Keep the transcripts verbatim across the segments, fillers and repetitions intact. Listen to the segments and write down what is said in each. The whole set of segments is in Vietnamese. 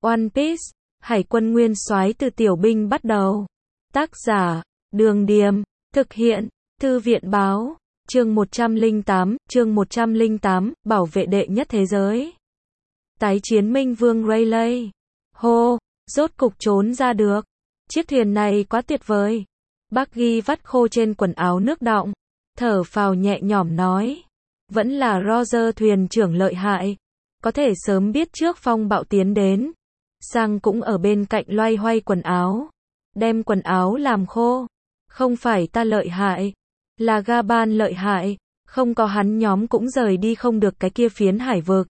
One Piece, Hải quân nguyên soái từ tiểu binh bắt đầu. Tác giả, Đường Điềm, thực hiện, Thư viện báo, chương một trăm lẻ tám, chương một trăm lẻ tám, bảo vệ đệ nhất thế giới. Tái chiến Minh Vương Rayleigh. Hô, rốt cục trốn ra được. Chiếc thuyền này quá tuyệt vời. Buggy vắt khô trên quần áo nước đọng, thở phào nhẹ nhõm nói. Vẫn là Roger thuyền trưởng lợi hại. Có thể sớm biết trước phong bạo tiến đến. Sang cũng ở bên cạnh loay hoay quần áo. Đem quần áo làm khô. Không phải ta lợi hại. Là Gaban lợi hại. Không có hắn nhóm cũng rời đi không được cái kia phiến hải vực.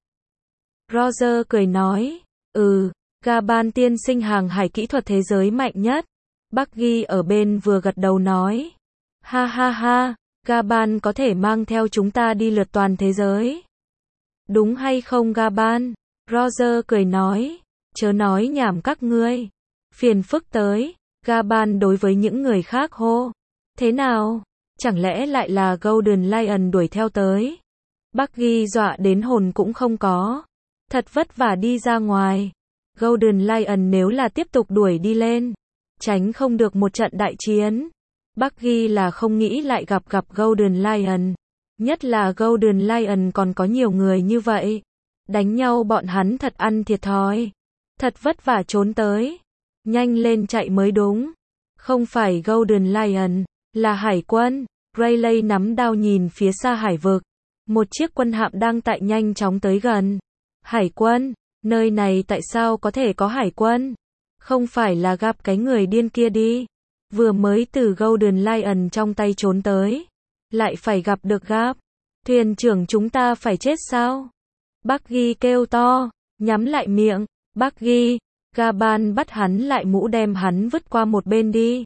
Roger cười nói. Ừ, Gaban tiên sinh hàng hải kỹ thuật thế giới mạnh nhất. Buggy ở bên vừa gật đầu nói. Ha ha ha, Gaban có thể mang theo chúng ta đi lượt toàn thế giới. Đúng hay không Gaban? Roger cười nói. Chớ nói nhảm các ngươi. Phiền phức tới. Gaban đối với những người khác hô. Thế nào? Chẳng lẽ lại là Golden Lion đuổi theo tới? Buggy dọa đến hồn cũng không có. Thật vất vả đi ra ngoài. Golden Lion nếu là tiếp tục đuổi đi lên, tránh không được một trận đại chiến. Buggy là không nghĩ lại gặp gặp Golden Lion. Nhất là Golden Lion còn có nhiều người như vậy. Đánh nhau bọn hắn thật ăn thiệt thòi. Thật vất vả trốn tới. Nhanh lên chạy mới đúng. Không phải Golden Lion, là hải quân. Rayleigh nắm đao nhìn phía xa hải vực. Một chiếc quân hạm đang tại nhanh chóng tới gần. Hải quân, nơi này tại sao có thể có hải quân? Không phải là gặp cái người điên kia đi. Vừa mới từ Golden Lion trong tay trốn tới. Lại phải gặp được gặp. Thuyền trưởng chúng ta phải chết sao? Buggy kêu to, nhắm lại miệng. Buggy, Gaban bắt hắn lại mũ đem hắn vứt qua một bên đi.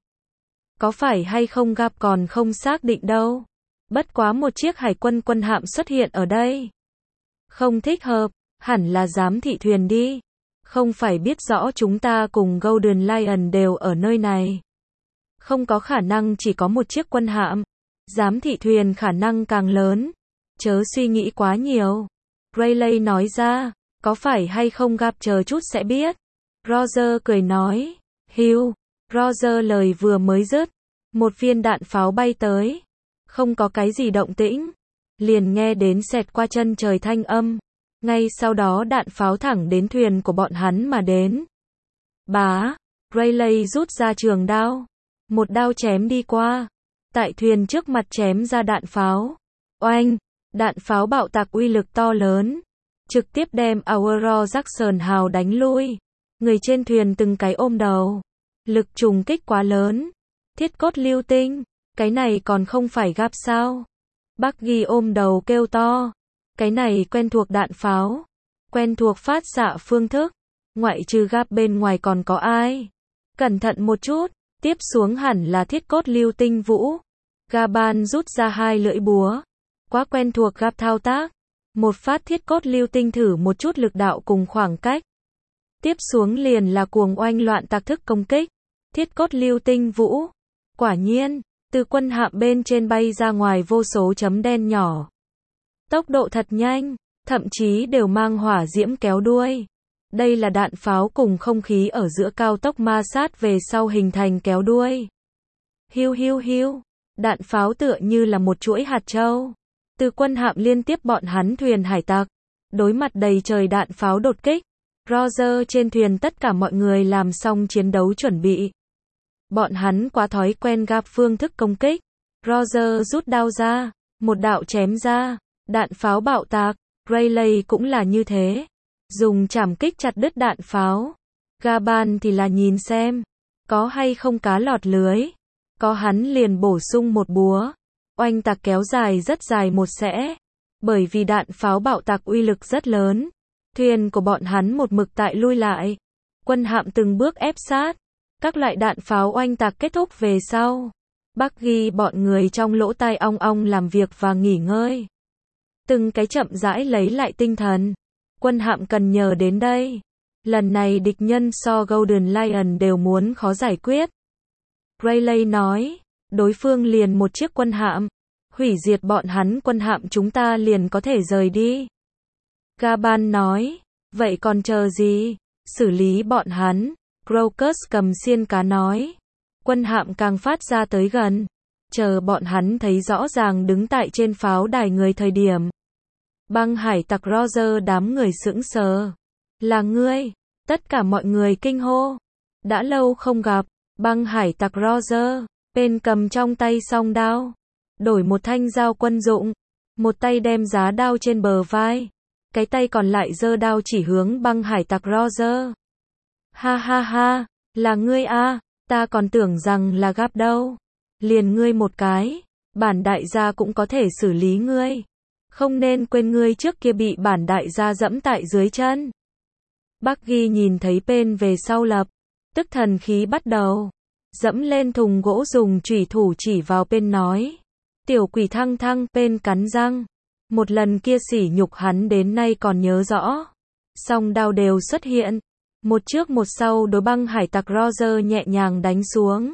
Có phải hay không gặp còn không xác định đâu. Bất quá một chiếc hải quân quân hạm xuất hiện ở đây. Không thích hợp, hẳn là giám thị thuyền đi. Không phải biết rõ chúng ta cùng Golden Lion đều ở nơi này. Không có khả năng chỉ có một chiếc quân hạm. Giám thị thuyền khả năng càng lớn. Chớ suy nghĩ quá nhiều. Rayleigh nói ra, có phải hay không gặp chờ chút sẽ biết. Roger cười nói, hiu. Roger lời vừa mới dứt, một viên đạn pháo bay tới. Không có cái gì động tĩnh. Liền nghe đến xẹt qua chân trời thanh âm. Ngay sau đó đạn pháo thẳng đến thuyền của bọn hắn mà đến. Bá, Rayleigh rút ra trường đao. Một đao chém đi qua. Tại thuyền trước mặt chém ra đạn pháo. Oanh, đạn pháo bạo tạc uy lực to lớn. Trực tiếp đem Aurora Jackson hào đánh lui. Người trên thuyền từng cái ôm đầu. Lực trùng kích quá lớn. Thiết cốt lưu tinh. Cái này còn không phải gặp sao? Buggy ôm đầu kêu to. Cái này quen thuộc đạn pháo. Quen thuộc phát xạ phương thức. Ngoại trừ gặp bên ngoài còn có ai? Cẩn thận một chút. Tiếp xuống hẳn là thiết cốt lưu tinh vũ. Gaban rút ra hai lưỡi búa. Quá quen thuộc gặp thao tác. Một phát thiết cốt lưu tinh thử một chút lực đạo cùng khoảng cách. Tiếp xuống liền là cuồng oanh loạn tạc thức công kích. Thiết cốt lưu tinh vũ. Quả nhiên, từ quân hạm bên trên bay ra ngoài vô số chấm đen nhỏ. Tốc độ thật nhanh, thậm chí đều mang hỏa diễm kéo đuôi. Đây là đạn pháo cùng không khí ở giữa cao tốc ma sát về sau hình thành kéo đuôi. Hiu hiu hiu, đạn pháo tựa như là một chuỗi hạt châu. Từ quân hạm liên tiếp bọn hắn thuyền hải tặc. Đối mặt đầy trời đạn pháo đột kích. Roger trên thuyền tất cả mọi người làm xong chiến đấu chuẩn bị. Bọn hắn quá thói quen gặp phương thức công kích. Roger rút đao ra, một đạo chém ra, đạn pháo bạo tạc. Rayleigh cũng là như thế. Dùng chảm kích chặt đứt đạn pháo. Gaban thì là nhìn xem. Có hay không cá lọt lưới. Có hắn liền bổ sung một búa. Oanh tạc kéo dài rất dài một xẽ. Bởi vì đạn pháo bạo tạc uy lực rất lớn. Thuyền của bọn hắn một mực tại lui lại. Quân hạm từng bước ép sát. Các loại đạn pháo oanh tạc kết thúc về sau. Buggy bọn người trong lỗ tai ong ong làm việc và nghỉ ngơi. Từng cái chậm rãi lấy lại tinh thần. Quân hạm cần nhờ đến đây. Lần này địch nhân so Golden Lion đều muốn khó giải quyết. Rayleigh nói, đối phương liền một chiếc quân hạm. Hủy diệt bọn hắn quân hạm chúng ta liền có thể rời đi. Gaban nói, vậy còn chờ gì? xử lý bọn hắn. Crocus cầm xiên cá nói. Quân hạm càng phát ra tới gần. Chờ bọn hắn thấy rõ ràng đứng tại trên pháo đài người thời điểm. Băng hải tặc Roger đám người sững sờ. Là ngươi. Tất cả mọi người kinh hô. Đã lâu không gặp. Băng hải tặc Roger. Bên cầm trong tay song đao. Đổi một thanh dao quân dụng. Một tay đem giá đao trên bờ vai. Cái tay còn lại giơ đao chỉ hướng băng hải tặc Roger. Ha ha ha. Là ngươi a, ta còn tưởng rằng là Gap đâu. Liền ngươi một cái. Bản đại gia cũng có thể xử lý ngươi. Không nên quên ngươi trước kia bị bản đại gia dẫm tại dưới chân. Buggy nhìn thấy Pen về sau lập. Tức thần khí bắt đầu. Dẫm lên thùng gỗ dùng chủy thủ chỉ vào Pen nói. Tiểu quỷ thăng thăng. Pen cắn răng. Một lần kia sỉ nhục hắn đến nay còn nhớ rõ. Song đao đều xuất hiện. Một trước một sau đối băng hải tặc Roger nhẹ nhàng đánh xuống.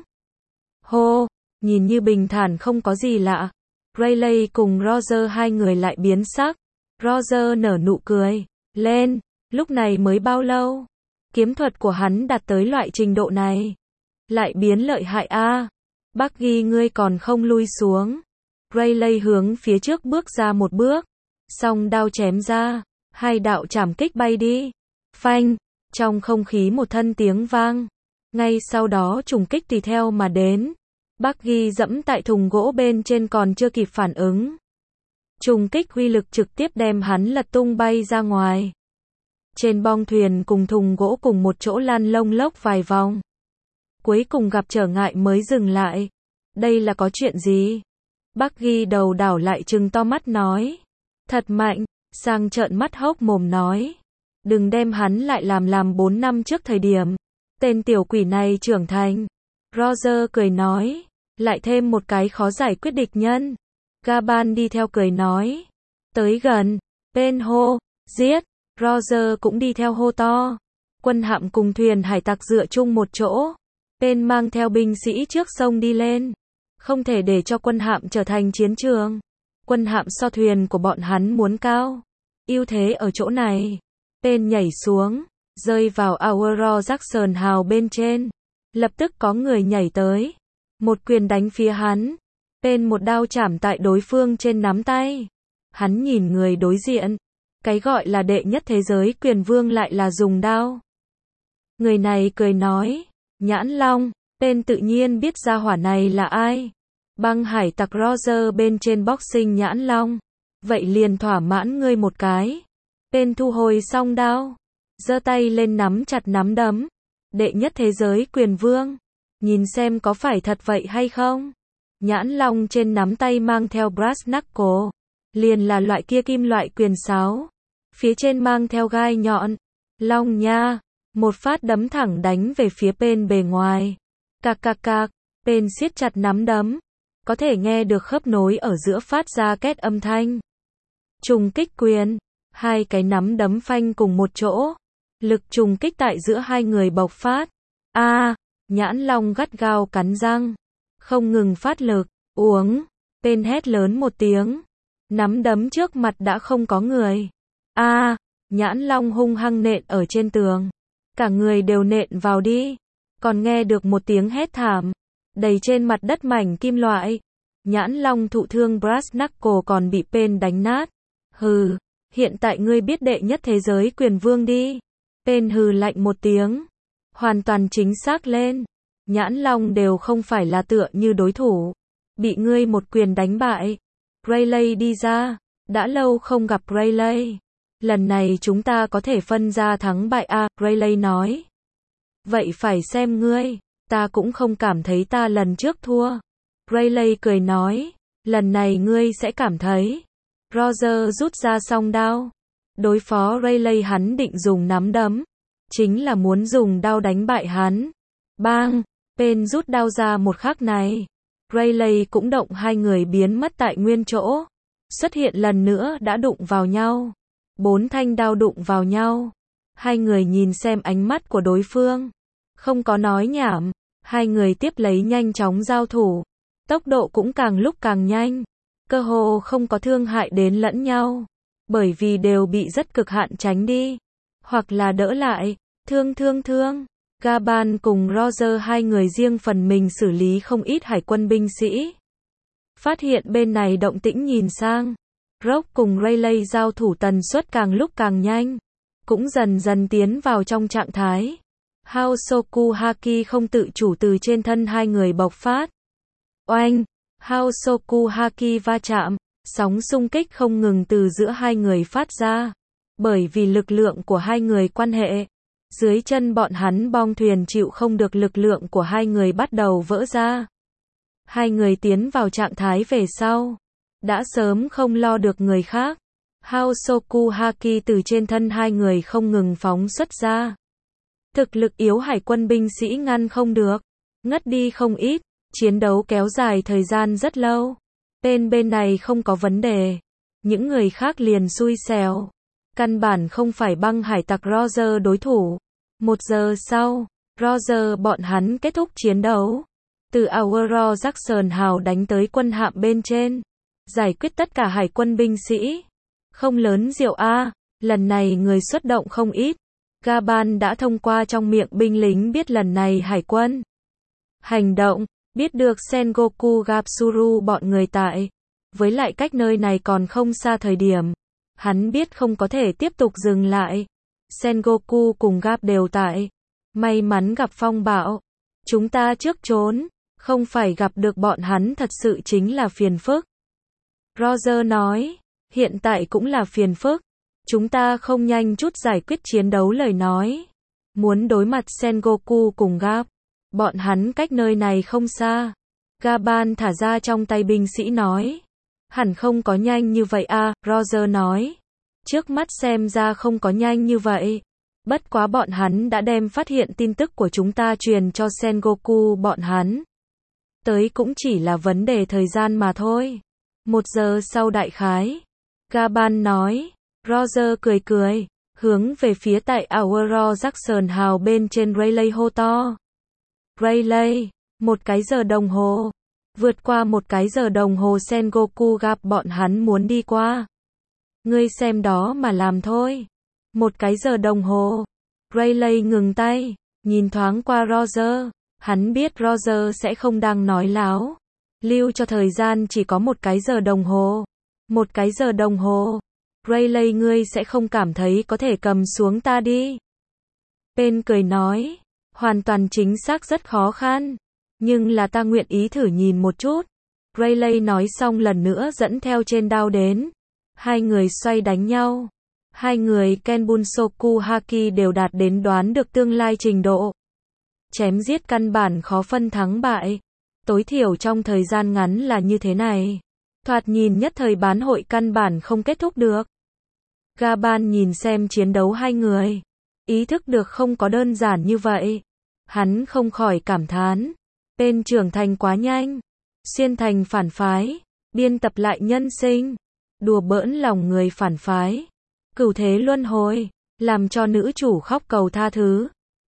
Hô, nhìn như bình thản không có gì lạ. Rayleigh cùng Roger hai người lại biến sắc. Roger nở nụ cười. Lên, lúc này mới bao lâu? Kiếm thuật của hắn đạt tới loại trình độ này. Lại biến lợi hại a. À. Buggy ngươi còn không lui xuống. Rayleigh hướng phía trước bước ra một bước. Song đao chém ra. Hai đạo chảm kích bay đi. Phanh. Trong không khí một thân tiếng vang. Ngay sau đó trùng kích tùy theo mà đến. Buggy dẫm tại thùng gỗ bên trên còn chưa kịp phản ứng. Trùng kích uy lực trực tiếp đem hắn lật tung bay ra ngoài. Trên bong thuyền cùng thùng gỗ cùng một chỗ lăn lông lốc vài vòng. Cuối cùng gặp trở ngại mới dừng lại. Đây là có chuyện gì? Buggy đầu đảo lại trừng to mắt nói. Thật mạnh, sang trợn mắt hốc mồm nói. Đừng đem hắn lại làm làm bốn năm trước thời điểm. Tên tiểu quỷ này trưởng thành. Roger cười nói. Lại thêm một cái khó giải quyết địch nhân. Gaban đi theo cười nói. Tới gần. Pen hô. Giết. Roger cũng đi theo hô to. Quân hạm cùng thuyền hải tặc dựa chung một chỗ. Pen mang theo binh sĩ trước sông đi lên. Không thể để cho quân hạm trở thành chiến trường. Quân hạm so thuyền của bọn hắn muốn cao. Ưu thế ở chỗ này. Pen nhảy xuống, rơi vào Aurora Jackson hào bên trên. Lập tức có người nhảy tới. Một quyền đánh phía hắn. Pen một đao chảm tại đối phương trên nắm tay. Hắn nhìn người đối diện. Cái gọi là đệ nhất thế giới quyền vương lại là dùng đao. Người này cười nói. Nhãn Long. Pen tự nhiên biết ra hỏa này là ai. Băng hải tặc Roger bên trên boxing Nhãn Long. Vậy liền thỏa mãn ngươi một cái. Pen thu hồi song đao. Giơ tay lên nắm chặt nắm đấm. Đệ nhất thế giới quyền vương. Nhìn xem có phải thật vậy hay không? Nhãn Long trên nắm tay mang theo brass knuckle. Liền là loại kia kim loại quyền sáo. Phía trên mang theo gai nhọn. Long nha. Một phát đấm thẳng đánh về phía Pen bề ngoài. Cạc cạc cạc. Pen siết chặt nắm đấm. Có thể nghe được khớp nối ở giữa phát ra két âm thanh. Trùng kích quyền. Hai cái nắm đấm phanh cùng một chỗ. Lực trùng kích tại giữa hai người bộc phát. A, à, Nhãn Long gắt gao cắn răng. Không ngừng phát lực. Uống. Pen hét lớn một tiếng. Nắm đấm trước mặt đã không có người. A, à, Nhãn Long hung hăng nện ở trên tường. Cả người đều nện vào đi. Còn nghe được một tiếng hét thảm. Đầy trên mặt đất mảnh kim loại. Nhãn Long thụ thương brass knuckle còn bị Pen đánh nát. Hừ. Hiện tại ngươi biết đệ nhất thế giới quyền vương đi. Pen hừ lạnh một tiếng. Hoàn toàn chính xác lên. Nhãn Long đều không phải là tựa như đối thủ. Bị ngươi một quyền đánh bại. Rayleigh đi ra. Đã lâu không gặp Rayleigh. Lần này chúng ta có thể phân ra thắng bại a, Rayleigh nói. Vậy phải xem ngươi. Ta cũng không cảm thấy ta lần trước thua. Rayleigh cười nói. Lần này ngươi sẽ cảm thấy. Roger rút ra song đao. Đối phó Rayleigh hắn định dùng nắm đấm. Chính là muốn dùng đao đánh bại hắn. Bang! Pen rút đao ra một khắc này. Rayleigh cũng động hai người biến mất tại nguyên chỗ. Xuất hiện lần nữa đã đụng vào nhau. Bốn thanh đao đụng vào nhau. Hai người nhìn xem ánh mắt của đối phương. Không có nói nhảm. Hai người tiếp lấy nhanh chóng giao thủ. Tốc độ cũng càng lúc càng nhanh. Cơ hồ không có thương hại đến lẫn nhau. Bởi vì đều bị rất cực hạn tránh đi. Hoặc là đỡ lại. Thương thương thương. Gaban cùng Roger hai người riêng phần mình xử lý không ít hải quân binh sĩ. Phát hiện bên này động tĩnh nhìn sang. Rock cùng Rayleigh giao thủ tần suất càng lúc càng nhanh. Cũng dần dần tiến vào trong trạng thái. Hosoku Haki không tự chủ từ trên thân hai người bộc phát. Oanh! Hosoku Haki va chạm. Sóng xung kích không ngừng từ giữa hai người phát ra. Bởi vì lực lượng của hai người quan hệ. Dưới chân bọn hắn bong thuyền chịu không được lực lượng của hai người bắt đầu vỡ ra. Hai người tiến vào trạng thái về sau. Đã sớm không lo được người khác. Hosoku Haki từ trên thân hai người không ngừng phóng xuất ra. Thực lực yếu hải quân binh sĩ ngăn không được. Ngất đi không ít. Chiến đấu kéo dài thời gian rất lâu. Bên bên này không có vấn đề. Những người khác liền xui xẻo. Căn bản không phải băng hải tặc Roger đối thủ. Một giờ sau, Roger bọn hắn kết thúc chiến đấu. Từ Aurora Jackson hào đánh tới quân hạm bên trên. Giải quyết tất cả hải quân binh sĩ. Không lớn diệu A, lần này người xuất động không ít. Gaban đã thông qua trong miệng binh lính biết lần này hải quân hành động, biết được Sengoku Gapsuru bọn người tại. Với lại cách nơi này còn không xa thời điểm. Hắn biết không có thể tiếp tục dừng lại. Sengoku cùng Gap đều tại. May mắn gặp phong bạo. Chúng ta trước trốn. Không phải gặp được bọn hắn thật sự chính là phiền phức. Roger nói. Hiện tại cũng là phiền phức. Chúng ta không nhanh chút giải quyết chiến đấu lời nói. Muốn đối mặt Sengoku cùng Gap. Bọn hắn cách nơi này không xa. Gaban thả ra trong tay binh sĩ nói. Hẳn không có nhanh như vậy à, Roger nói. Trước mắt xem ra không có nhanh như vậy. Bất quá bọn hắn đã đem phát hiện tin tức của chúng ta truyền cho Sengoku bọn hắn. Tới cũng chỉ là vấn đề thời gian mà thôi. Một giờ sau đại khái. Gaban nói. Roger cười cười. Hướng về phía tại Aurora Jackson hào bên trên Rayleigh hô to. Rayleigh. Một cái giờ đồng hồ. Vượt qua một cái giờ đồng hồ Sengoku gặp bọn hắn muốn đi qua. Ngươi xem đó mà làm thôi. Một cái giờ đồng hồ. Rayleigh ngừng tay. Nhìn thoáng qua Roger. Hắn biết Roger sẽ không đang nói láo. Lưu cho thời gian chỉ có một cái giờ đồng hồ. Một cái giờ đồng hồ. Rayleigh ngươi sẽ không cảm thấy có thể cầm xuống ta đi. Pen cười nói. Hoàn toàn chính xác rất khó khăn. Nhưng là ta nguyện ý thử nhìn một chút. Rayleigh nói xong lần nữa dẫn theo trên đao đến. Hai người xoay đánh nhau. Hai người Kenbunsoku Haki đều đạt đến đoán được tương lai trình độ. Chém giết căn bản khó phân thắng bại. Tối thiểu trong thời gian ngắn là như thế này. Thoạt nhìn nhất thời bán hội căn bản không kết thúc được. Gaban nhìn xem chiến đấu hai người. Ý thức được không có đơn giản như vậy. Hắn không khỏi cảm thán. Tên trưởng thành quá nhanh. Xuyên thành phản phái. Biên tập lại nhân sinh. Đùa bỡn lòng người phản phái. Cửu thế luân hồi. Làm cho nữ chủ khóc cầu tha thứ.